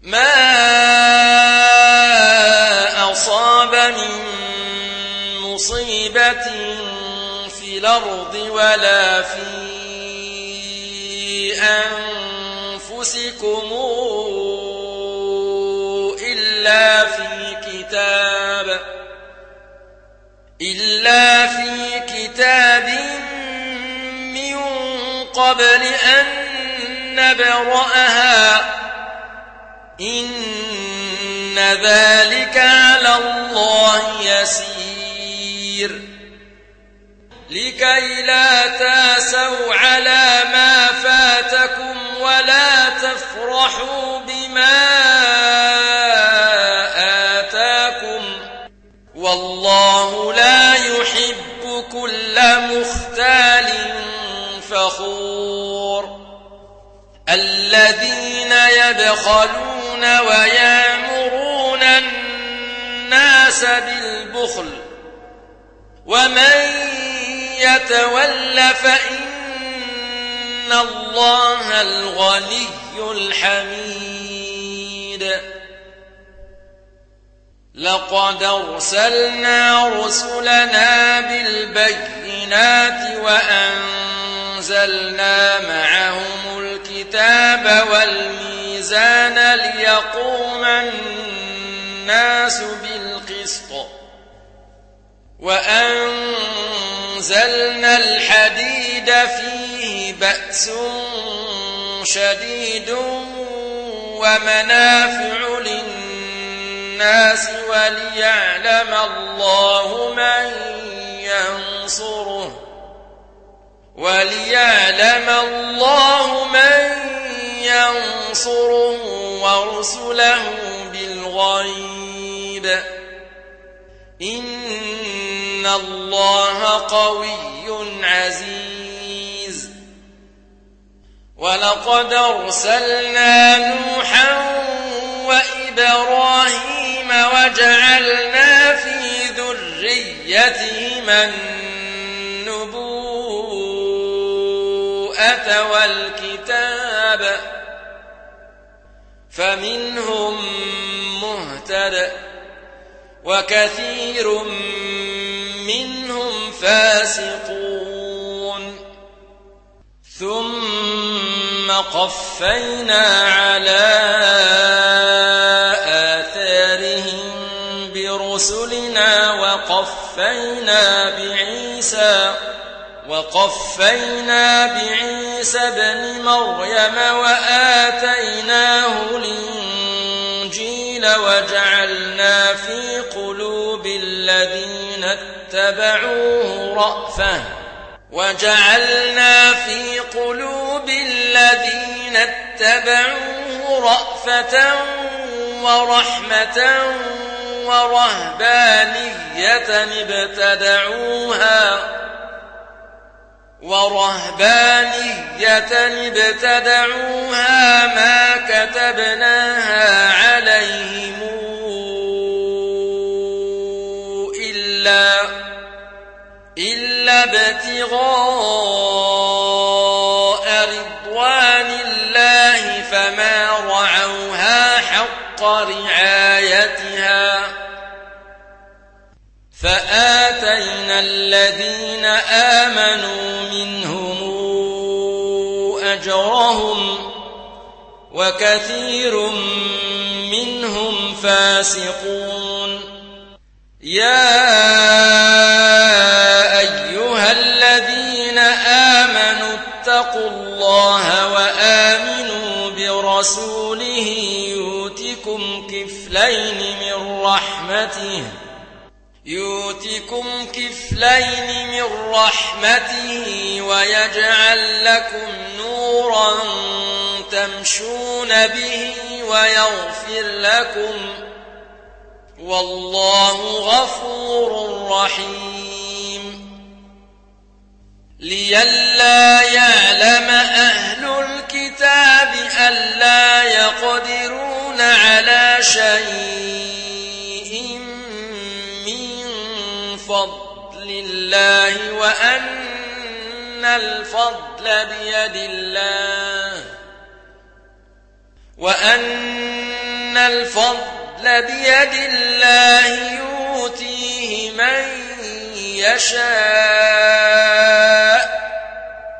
ما أصاب من مصيبة في الأرض ولا في أنفسكم إلا في كتاب من قبل أن نبرأها إن ذلك على الله يسير لكي لا تاسوا على ما فاتكم ولا تفرحوا بما آتاكم والله لا يحب كل مختال فخور الذين يبخلون ويأمرون الناس بالبخل ومن يتول فإن الله الغني الحميد لقد أرسلنا رسلنا بالبينات وأنزلنا معهم الكتاب والميزان ليقوم الناس بالقسط وأنزلنا الحديد فيه بأس شديد ومنافع للناس وليعلم الله من ينصره ورسله بالغيب إن الله قوي عزيز ولقد أرسلنا نوحا وإبراهيم وجعلنا في ذريتهما النبوءة والكتاب فمنهم مهتد وكثير منهم فاسقون ثم قفينا على آثارهم برسلنا وقفينا بعيسى ابن مريم وآتيناه الإنجيل وجعلنا في قلوب الذين اتبعوه رأفة ورحمة ورهبانية ابتدعوها ما كتبناها عليهم إلا ابتغاء رضوان الله فما رعوها حق رعايتها فآتينا الذين آمنوا منهم أجرهم وكثير منهم فاسقون يا أيها الذين آمنوا اتقوا الله وآمنوا برسوله يؤتكم كفلين من رحمته ويجعل لكم نورا تمشون به ويغفر لكم والله غفور رحيم لئلا يعلم أهل الكتاب ألا يقدرون على شيء من فضل الله وأن الفضل بيد الله وأن الفضل بيد الله يؤتيه من يشاء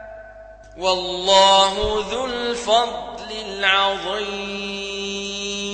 والله ذو الفضل العظيم